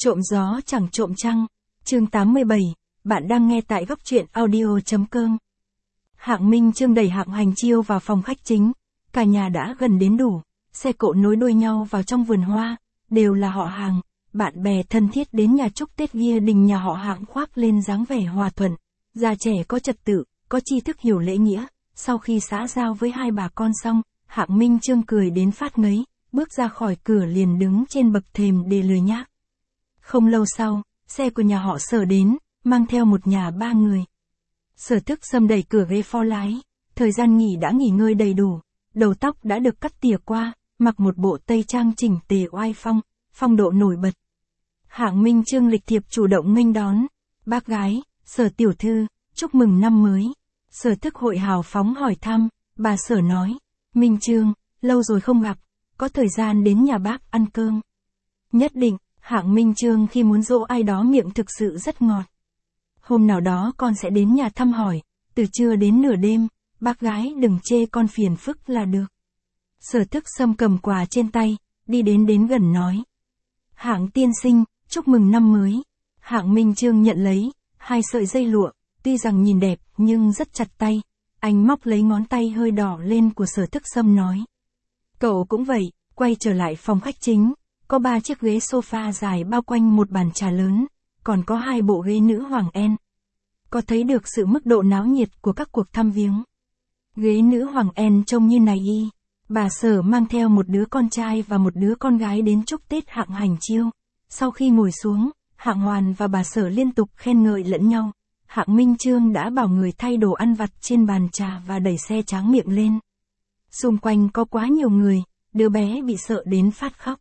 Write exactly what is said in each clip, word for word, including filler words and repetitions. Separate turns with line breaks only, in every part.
Trộm gió chẳng trộm trăng, chương tám mươi bảy, bạn đang nghe tại góc truyện audio.com. Hạng Minh Chương đẩy Hạng Hành Chiêu vào phòng khách chính, cả nhà đã gần đến đủ, xe cộ nối đuôi nhau vào trong vườn hoa, đều là họ Hàng, bạn bè thân thiết đến nhà chúc Tết Gia đình nhà họ Hạng khoác lên dáng vẻ hòa thuận, già trẻ có trật tự, có tri thức hiểu lễ nghĩa. Sau khi xã giao với hai bà con xong, Hạng Minh Chương cười đến phát ngấy, bước ra khỏi cửa liền đứng trên bậc thềm để lười nhác. Không lâu sau, xe của nhà họ Sở đến, mang theo một nhà ba người. Sở Thức Sâm đẩy cửa ghế phó lái, thời gian nghỉ đã nghỉ ngơi đầy đủ, đầu tóc đã được cắt tỉa qua, mặc một bộ tây trang chỉnh tề oai phong, phong độ nổi bật. Hạng Minh Chương lịch thiệp chủ động nghênh đón, bác gái, Sở tiểu thư, chúc mừng năm mới. Sở Thức hội hào phóng hỏi thăm, bà Sở nói, Minh Chương, lâu rồi không gặp, có thời gian đến nhà bác ăn cơm. Nhất định. Hạng Minh Chương khi muốn dỗ ai đó miệng thực sự rất ngọt. Hôm nào đó con sẽ đến nhà thăm hỏi, từ trưa đến nửa đêm, bác gái đừng chê con phiền phức là được. Sở Thức Sâm cầm quà trên tay, đi đến đến gần nói. Hạng tiên sinh, chúc mừng năm mới. Hạng Minh Chương nhận lấy, hai sợi dây lụa, tuy rằng nhìn đẹp nhưng rất chặt tay. Anh móc lấy ngón tay hơi đỏ lên của Sở Thức Sâm nói. Cậu cũng vậy, quay trở lại phòng khách chính. Có ba chiếc ghế sofa dài bao quanh một bàn trà lớn, còn có hai bộ ghế nữ hoàng en. Có thấy được sự mức độ náo nhiệt của các cuộc thăm viếng. Ghế nữ hoàng en trông như này y. Bà Sở mang theo một đứa con trai và một đứa con gái đến chúc Tết Hạng Hành Chiêu. Sau khi ngồi xuống, Hạng Hoàn và bà Sở liên tục khen ngợi lẫn nhau. Hạng Minh Chương đã bảo người thay đồ ăn vặt trên bàn trà và đẩy xe tráng miệng lên. Xung quanh có quá nhiều người, đứa bé bị sợ đến phát khóc.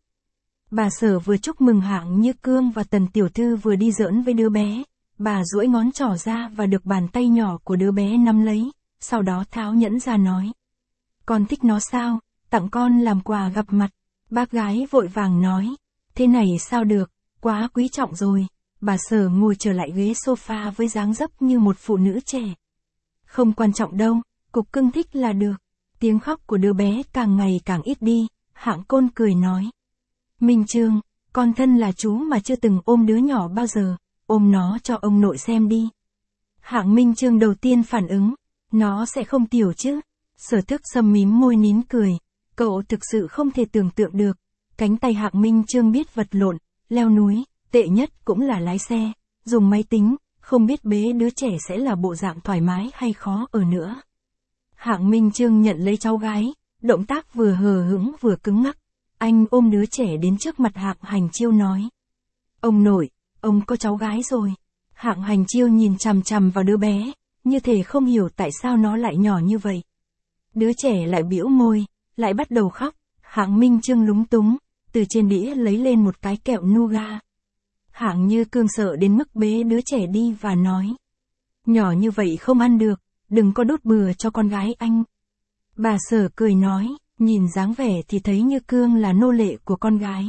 Bà Sở vừa chúc mừng Hạng Như Cương và Tần tiểu thư vừa đi giỡn với đứa bé. Bà duỗi ngón trỏ ra và được bàn tay nhỏ của đứa bé nắm lấy, sau đó tháo nhẫn ra nói. Con thích nó sao, tặng con làm quà gặp mặt. Bác gái vội vàng nói. Thế này sao được, quá quý trọng rồi. Bà Sở ngồi trở lại ghế sofa với dáng dấp như một phụ nữ trẻ. Không quan trọng đâu, cục cưng thích là được. Tiếng khóc của đứa bé càng ngày càng ít đi, Hạng Côn cười nói. Minh Chương, con thân là chú mà chưa từng ôm đứa nhỏ bao giờ, ôm nó cho ông nội xem đi. Hạng Minh Chương đầu tiên phản ứng, nó sẽ không tiểu chứ. Sở Thức Sâm mím môi nín cười, cậu thực sự không thể tưởng tượng được. Cánh tay Hạng Minh Chương biết vật lộn, leo núi, tệ nhất cũng là lái xe, dùng máy tính, không biết bế đứa trẻ sẽ là bộ dạng thoải mái hay khó ở nữa. Hạng Minh Chương nhận lấy cháu gái, động tác vừa hờ hững vừa cứng ngắc. Anh ôm đứa trẻ đến trước mặt Hạng Hành Chiêu nói. Ông nội, ông có cháu gái rồi. Hạng Hành Chiêu nhìn chằm chằm vào đứa bé, như thể không hiểu tại sao nó lại nhỏ như vậy. Đứa trẻ lại bĩu môi, lại bắt đầu khóc. Hạng Minh Chương lúng túng, từ trên đĩa lấy lên một cái kẹo nougat. Hạng Như Cương sợ đến mức bế đứa trẻ đi và nói. Nhỏ như vậy không ăn được, đừng có đút bừa cho con gái anh. Bà Sở cười nói. Nhìn dáng vẻ thì thấy Như Cương là nô lệ của con gái.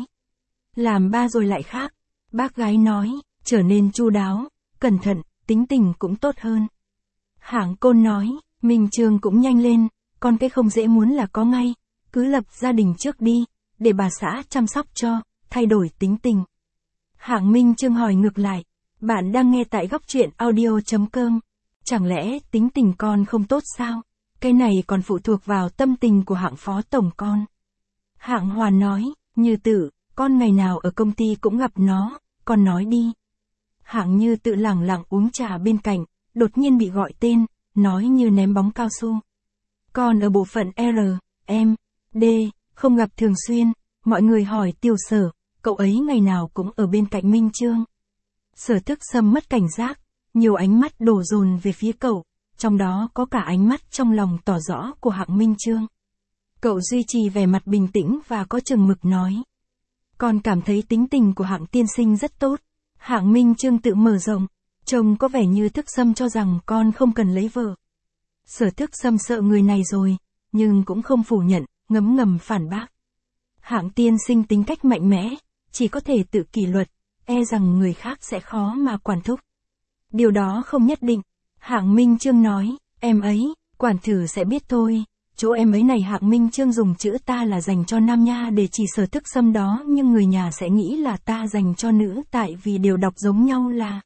Làm ba rồi lại khác. Bác gái nói, trở nên chu đáo, cẩn thận, tính tình cũng tốt hơn. Hạng Côn nói, Minh Chương cũng nhanh lên, con cái không dễ muốn là có ngay, cứ lập gia đình trước đi, để bà xã chăm sóc cho, thay đổi tính tình. Hạng Minh Chương hỏi ngược lại, bạn đang nghe tại góc truyện audio.com, chẳng lẽ tính tình con không tốt sao? Cái này còn phụ thuộc vào tâm tình của Hạng phó tổng con. Hạng Hoàn nói, Như Tự, con ngày nào ở công ty cũng gặp nó, con nói đi. Hạng Như Tự lẳng lặng uống trà bên cạnh, đột nhiên bị gọi tên, nói như ném bóng cao su. Con ở bộ phận R, M, D, không gặp thường xuyên, mọi người hỏi Tiểu Sở, cậu ấy ngày nào cũng ở bên cạnh Minh Chương. Sở Thức Sâm mất cảnh giác, nhiều ánh mắt đổ dồn về phía cậu. Trong đó có cả ánh mắt trong lòng tỏ rõ của Hạng Minh Chương. Cậu duy trì vẻ mặt bình tĩnh và có chừng mực nói. Con cảm thấy tính tình của Hạng tiên sinh rất tốt. Hạng Minh Chương tự mở rộng. Trông có vẻ như Thức Sâm cho rằng con không cần lấy vợ. Sở Thức Sâm sợ người này rồi, nhưng cũng không phủ nhận, ngấm ngầm phản bác. Hạng tiên sinh tính cách mạnh mẽ, chỉ có thể tự kỷ luật, e rằng người khác sẽ khó mà quản thúc. Điều đó không nhất định. Hạng Minh Chương nói, em ấy, quản thử sẽ biết thôi, chỗ em ấy này Hạng Minh Chương dùng chữ ta là dành cho nam nha để chỉ Sở Thức Sâm đó, nhưng người nhà sẽ nghĩ là ta dành cho nữ tại vì đều đọc giống nhau là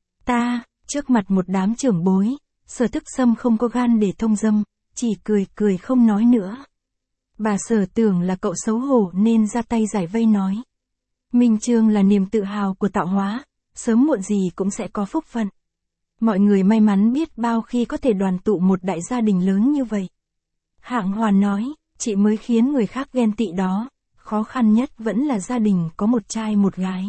ta, trước mặt một đám trưởng bối, Sở Thức Sâm không có gan để thông dâm, chỉ cười cười không nói nữa. Bà Sở tưởng là cậu xấu hổ nên ra tay giải vây nói. Minh Chương là niềm tự hào của tạo hóa, sớm muộn gì cũng sẽ có phúc phận. Mọi người may mắn biết bao khi có thể đoàn tụ một đại gia đình lớn như vậy. Hạng Hoàn nói, chị mới khiến người khác ghen tị đó, khó khăn nhất vẫn là gia đình có một trai một gái.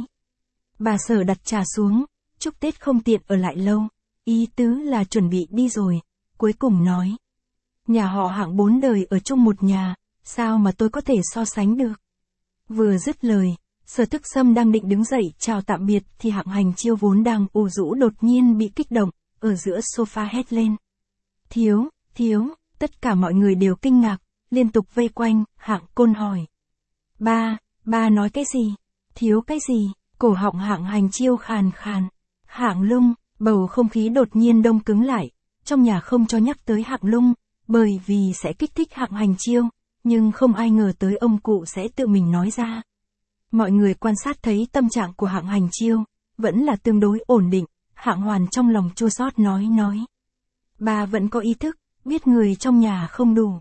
Bà Sở đặt trà xuống, chúc Tết không tiện ở lại lâu, ý tứ là chuẩn bị đi rồi, cuối cùng nói. Nhà họ Hạng bốn đời ở chung một nhà, sao mà tôi có thể so sánh được. Vừa dứt lời, Sở Thức Sâm đang định đứng dậy chào tạm biệt thì Hạng Hành Chiêu vốn đang ủ rũ đột nhiên bị kích động, ở giữa sofa hét lên. Thiếu, thiếu, tất cả mọi người đều kinh ngạc, liên tục vây quanh, Hạng Côn hỏi. Ba, ba nói cái gì? Thiếu cái gì? Cổ họng Hạng Hành Chiêu khàn khàn. Hạng Lung, bầu không khí đột nhiên đông cứng lại, trong nhà không cho nhắc tới Hạng Lung, bởi vì sẽ kích thích Hạng Hành Chiêu, nhưng không ai ngờ tới ông cụ sẽ tự mình nói ra. Mọi người quan sát thấy tâm trạng của Hạng Hành Chiêu, vẫn là tương đối ổn định, Hạng Hoàn trong lòng chua xót nói nói. Bà vẫn có ý thức, biết người trong nhà không đủ.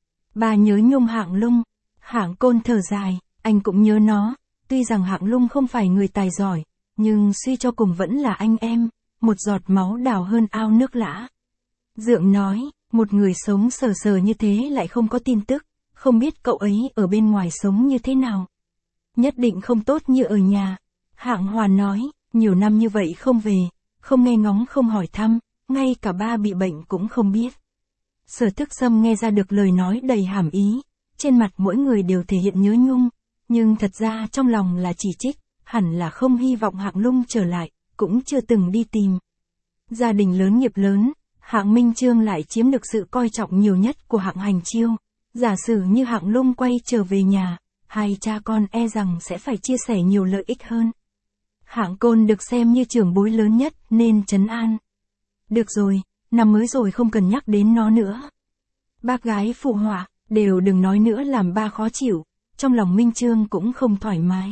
Bà nhớ nhung Hạng Lung, Hạng Côn thở dài, anh cũng nhớ nó, tuy rằng Hạng Lung không phải người tài giỏi, nhưng suy cho cùng vẫn là anh em, một giọt máu đào hơn ao nước lã. Dượng nói, một người sống sờ sờ như thế lại không có tin tức, không biết cậu ấy ở bên ngoài sống như thế nào. Nhất định không tốt như ở nhà. Hạng Hoàn nói, nhiều năm như vậy không về, không nghe ngóng không hỏi thăm, ngay cả ba bị bệnh cũng không biết. Sở Thức Sâm nghe ra được lời nói đầy hàm ý, trên mặt mỗi người đều thể hiện nhớ nhung, nhưng thật ra trong lòng là chỉ trích, hẳn là không hy vọng Hạng Lung trở lại, cũng chưa từng đi tìm. Gia đình lớn nghiệp lớn, Hạng Minh Chương lại chiếm được sự coi trọng nhiều nhất của Hạng Hành Chiêu. Giả sử như Hạng Lung quay trở về nhà, hai cha con e rằng sẽ phải chia sẻ nhiều lợi ích hơn. Hạng Côn được xem như trưởng bối lớn nhất nên trấn an. Được rồi, năm mới rồi không cần nhắc đến nó nữa. Bác gái phụ họa, đều đừng nói nữa làm ba khó chịu, trong lòng Minh Chương cũng không thoải mái.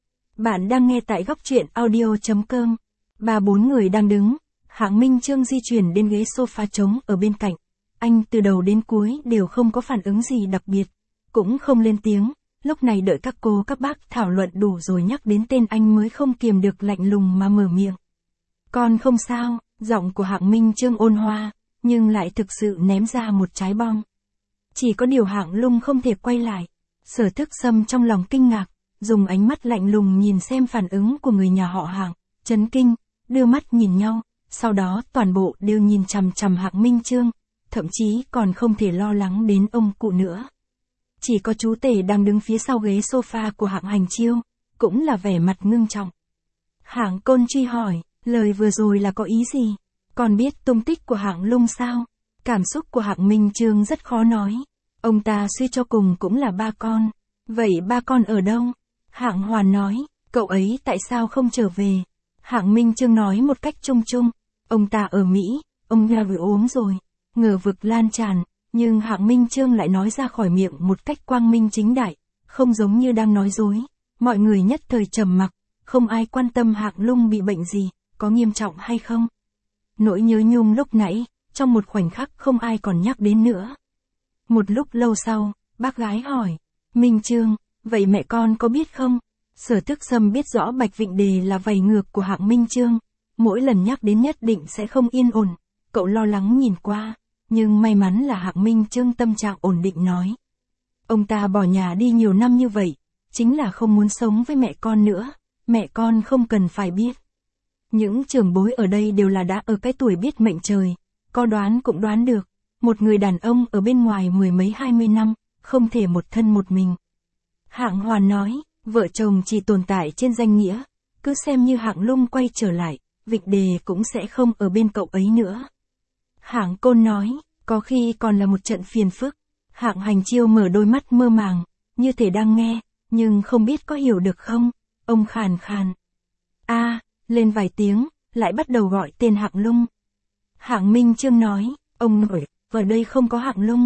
Bạn đang nghe tại góc truyện audio chấm com. Ba bốn người đang đứng, Hạng Minh Chương di chuyển đến ghế sofa trống ở bên cạnh. Anh từ đầu đến cuối đều không có phản ứng gì đặc biệt, cũng không lên tiếng. Lúc này đợi các cô các bác thảo luận đủ rồi nhắc đến tên anh mới không kiềm được lạnh lùng mà mở miệng. Con không sao, giọng của Hạng Minh Chương ôn hòa, nhưng lại thực sự ném ra một trái bom. Chỉ có điều Hạng Lung không thể quay lại. Sở Thức Sâm trong lòng kinh ngạc, dùng ánh mắt lạnh lùng nhìn xem phản ứng của người nhà họ Hạng, chấn kinh, đưa mắt nhìn nhau, sau đó toàn bộ đều nhìn chằm chằm Hạng Minh Chương, thậm chí còn không thể lo lắng đến ông cụ nữa. Chỉ có chú Tể đang đứng phía sau ghế sofa của Hạng Hành Chiêu, cũng là vẻ mặt ngưng trọng. Hạng Côn truy hỏi, lời vừa rồi là có ý gì? Còn biết tung tích của Hạng Lung sao? Cảm xúc của Hạng Minh Chương rất khó nói. Ông ta suy cho cùng cũng là ba con. Vậy ba con ở đâu? Hạng Hoàn nói, cậu ấy tại sao không trở về? Hạng Minh Chương nói một cách chung chung, ông ta ở Mỹ, ông ta vừa ốm rồi. Ngờ vực lan tràn, nhưng Hạng Minh Chương lại nói ra khỏi miệng một cách quang minh chính đại, không giống như đang nói dối. Mọi người nhất thời trầm mặc, không ai quan tâm Hạng Lung bị bệnh gì, có nghiêm trọng hay không. Nỗi nhớ nhung lúc nãy, trong một khoảnh khắc không ai còn nhắc đến nữa. Một lúc lâu sau, bác gái hỏi, Minh Chương, vậy mẹ con có biết không? Sở Thức Sâm biết rõ Bạch Vịnh Đề là vầy ngược của Hạng Minh Chương, mỗi lần nhắc đến nhất định sẽ không yên ổn, cậu lo lắng nhìn qua, nhưng may mắn là Hạng Minh Chương tâm trạng ổn định nói. Ông ta bỏ nhà đi nhiều năm như vậy, chính là không muốn sống với mẹ con nữa, mẹ con không cần phải biết. Những trưởng bối ở đây đều là đã ở cái tuổi biết mệnh trời, có đoán cũng đoán được, một người đàn ông ở bên ngoài mười mấy hai mươi năm, không thể một thân một mình. Hạng Hoàn nói, vợ chồng chỉ tồn tại trên danh nghĩa, cứ xem như Hạng Lung quay trở lại, Vịnh Đề cũng sẽ không ở bên cậu ấy nữa. Hạng Côn nói, có khi còn là một trận phiền phức. Hạng Hành Chiêu mở đôi mắt mơ màng, như thể đang nghe, nhưng không biết có hiểu được không. Ông khàn khàn. A, à, lên vài tiếng, lại bắt đầu gọi tên Hạng Lung. Hạng Minh Chương nói, ông nội, ở đây không có Hạng Lung.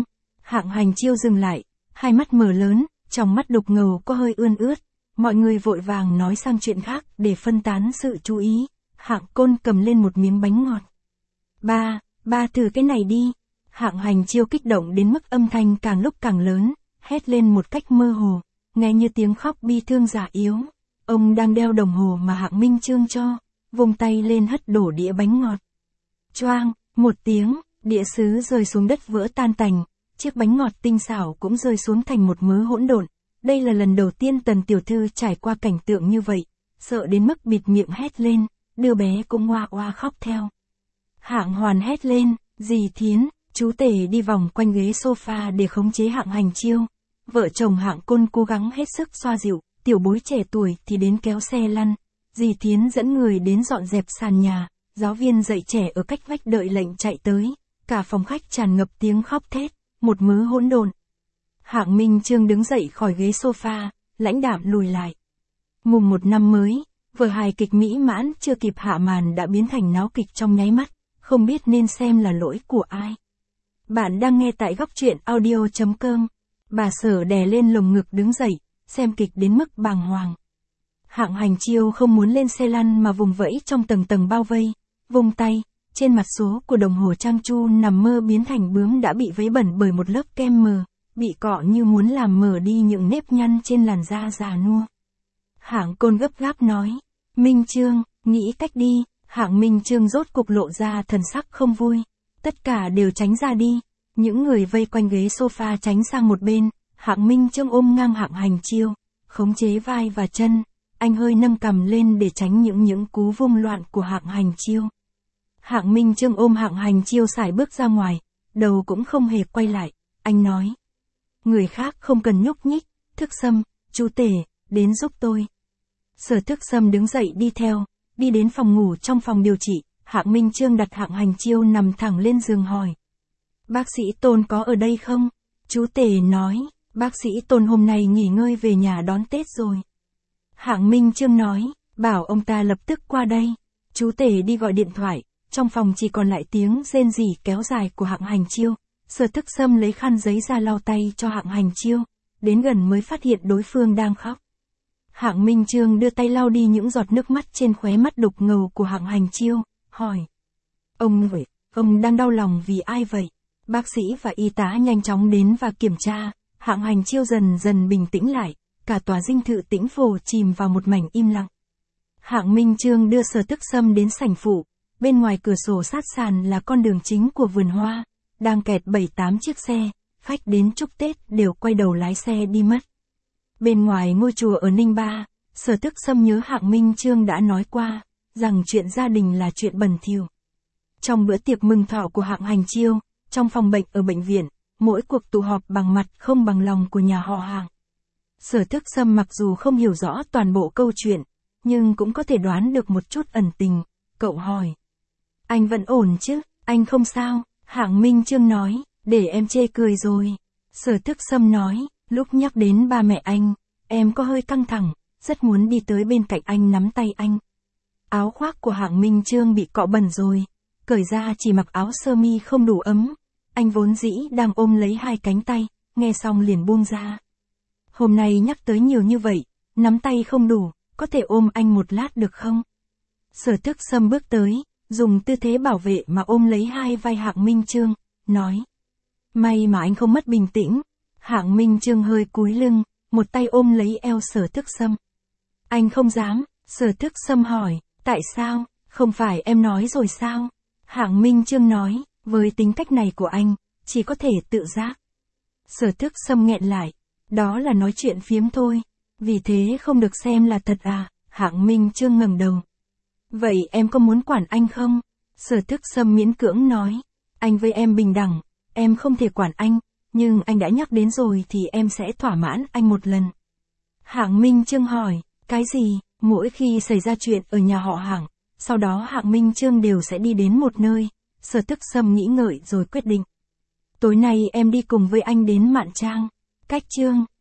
Hạng Hành Chiêu dừng lại, hai mắt mở lớn, trong mắt đục ngầu có hơi ươn ướt. Mọi người vội vàng nói sang chuyện khác để phân tán sự chú ý. Hạng Côn cầm lên một miếng bánh ngọt. Ba, ba thử cái này đi. Hạng Hành Chiêu kích động đến mức âm thanh càng lúc càng lớn, hét lên một cách mơ hồ, nghe như tiếng khóc bi thương giả yếu. Ông đang đeo đồng hồ mà Hạng Minh Chương cho, vùng tay lên hất đổ đĩa bánh ngọt. Choang, một tiếng, đĩa sứ rơi xuống đất vỡ tan tành, chiếc bánh ngọt tinh xảo cũng rơi xuống thành một mớ hỗn độn. Đây là lần đầu tiên Tần tiểu thư trải qua cảnh tượng như vậy, sợ đến mức bịt miệng hét lên, đứa bé cũng oa oa khóc theo. Hạng Hoàn hét lên, dì Thiến, chú Tể đi vòng quanh ghế sofa để khống chế Hạng Hành Chiêu. Vợ chồng Hạng Côn cố gắng hết sức xoa dịu, tiểu bối trẻ tuổi thì đến kéo xe lăn. Dì Thiến dẫn người đến dọn dẹp sàn nhà, giáo viên dạy trẻ ở cách vách đợi lệnh chạy tới. Cả phòng khách tràn ngập tiếng khóc thét, một mớ hỗn độn. Hạng Minh Chương đứng dậy khỏi ghế sofa, lãnh đạm lùi lại. Mùng một năm mới, vở hài kịch mỹ mãn chưa kịp hạ màn đã biến thành náo kịch trong nháy mắt, không biết nên xem là lỗi của ai. Bạn đang nghe tại góc truyện audio chấm com. Bà Sở đè lên lồng ngực đứng dậy, xem kịch đến mức bàng hoàng. Hạng Hành Chiêu không muốn lên xe lăn mà vùng vẫy trong tầng tầng bao vây, vùng tay, trên mặt số của đồng hồ trang chu nằm mơ biến thành bướm đã bị vấy bẩn bởi một lớp kem mờ, bị cọ như muốn làm mờ đi những nếp nhăn trên làn da già nua. Hạng Côn gấp gáp nói, Minh Chương, nghĩ cách đi. Hạng Minh Chương rốt cục lộ ra thần sắc không vui. Tất cả đều tránh ra đi. Những người vây quanh ghế sofa tránh sang một bên. Hạng Minh Chương ôm ngang Hạng Hành Chiêu, khống chế vai và chân. Anh hơi nâng cằm lên để tránh những những cú vung loạn của Hạng Hành Chiêu. Hạng Minh Chương ôm Hạng Hành Chiêu sải bước ra ngoài, đầu cũng không hề quay lại. Anh nói, người khác không cần nhúc nhích. Thức Sâm, chú Tể, đến giúp tôi. Sở Thức Sâm đứng dậy đi theo, đi đến phòng ngủ trong phòng điều trị. Hạng Minh Chương đặt Hạng Hành Chiêu nằm thẳng lên giường hỏi, bác sĩ Tôn có ở đây không? Chú Tể nói, bác sĩ Tôn hôm nay nghỉ ngơi về nhà đón Tết rồi. Hạng Minh Chương nói, bảo ông ta lập tức qua đây. Chú Tể đi gọi điện thoại, trong phòng chỉ còn lại tiếng rên rỉ kéo dài của Hạng Hành Chiêu. Sở Thức Sâm lấy khăn giấy ra lau tay cho Hạng Hành Chiêu, đến gần mới phát hiện đối phương đang khóc. Hạng Minh Chương đưa tay lau đi những giọt nước mắt trên khóe mắt đục ngầu của Hạng Hành Chiêu, hỏi, ông vậy, ông đang đau lòng vì ai vậy? Bác sĩ và y tá nhanh chóng đến và kiểm tra. Hạng Hành Chiêu dần dần bình tĩnh lại, cả tòa dinh thự Tĩnh Phổ chìm vào một mảnh im lặng. Hạng Minh Chương đưa Sở Thức Sâm đến sảnh phụ, bên ngoài cửa sổ sát sàn là con đường chính của vườn hoa, đang kẹt bảy tám chiếc xe, khách đến chúc Tết đều quay đầu lái xe đi mất. Bên ngoài ngôi chùa ở Ninh Ba, Sở Thức Sâm nhớ Hạng Minh Chương đã nói qua, rằng chuyện gia đình là chuyện bẩn thỉu. Trong bữa tiệc mừng thọ của Hạng Hành Chiêu, trong phòng bệnh ở bệnh viện, mỗi cuộc tụ họp bằng mặt không bằng lòng của nhà họ Hạng. Sở Thức Sâm mặc dù không hiểu rõ toàn bộ câu chuyện, nhưng cũng có thể đoán được một chút ẩn tình. Cậu hỏi, anh vẫn ổn chứ, anh không sao? Hạng Minh Chương nói, để em chê cười rồi. Sở Thức Sâm nói, lúc nhắc đến ba mẹ anh, em có hơi căng thẳng, rất muốn đi tới bên cạnh anh nắm tay anh. Áo khoác của Hạng Minh Chương bị cọ bẩn rồi, cởi ra chỉ mặc áo sơ mi không đủ ấm. Anh vốn dĩ đang ôm lấy hai cánh tay, nghe xong liền buông ra. Hôm nay nhắc tới nhiều như vậy, nắm tay không đủ, có thể ôm anh một lát được không? Sở Thức Sâm bước tới, dùng tư thế bảo vệ mà ôm lấy hai vai Hạng Minh Chương, nói, may mà anh không mất bình tĩnh. Hạng Minh Chương hơi cúi lưng, một tay ôm lấy eo Sở Thức Sâm. Anh không dám. Sở Thức Sâm hỏi, tại sao? Không phải em nói rồi sao? Hạng Minh Chương nói, với tính cách này của anh, chỉ có thể tự giác. Sở Thức Sâm nghẹn lại, đó là nói chuyện phiếm thôi, vì thế không được xem là thật à? Hạng Minh Chương ngẩng đầu. Vậy em có muốn quản anh không? Sở Thức Sâm miễn cưỡng nói, anh với em bình đẳng, em không thể quản anh, nhưng anh đã nhắc đến rồi thì em sẽ thỏa mãn anh một lần. Hạng Minh Chương hỏi, cái gì? Mỗi khi xảy ra chuyện ở nhà họ Hạng, sau đó Hạng Minh Chương đều sẽ đi đến một nơi. Sở Thức Sâm nghĩ ngợi rồi quyết định. Tối nay em đi cùng với anh đến Mạn Trang. Cách Chương,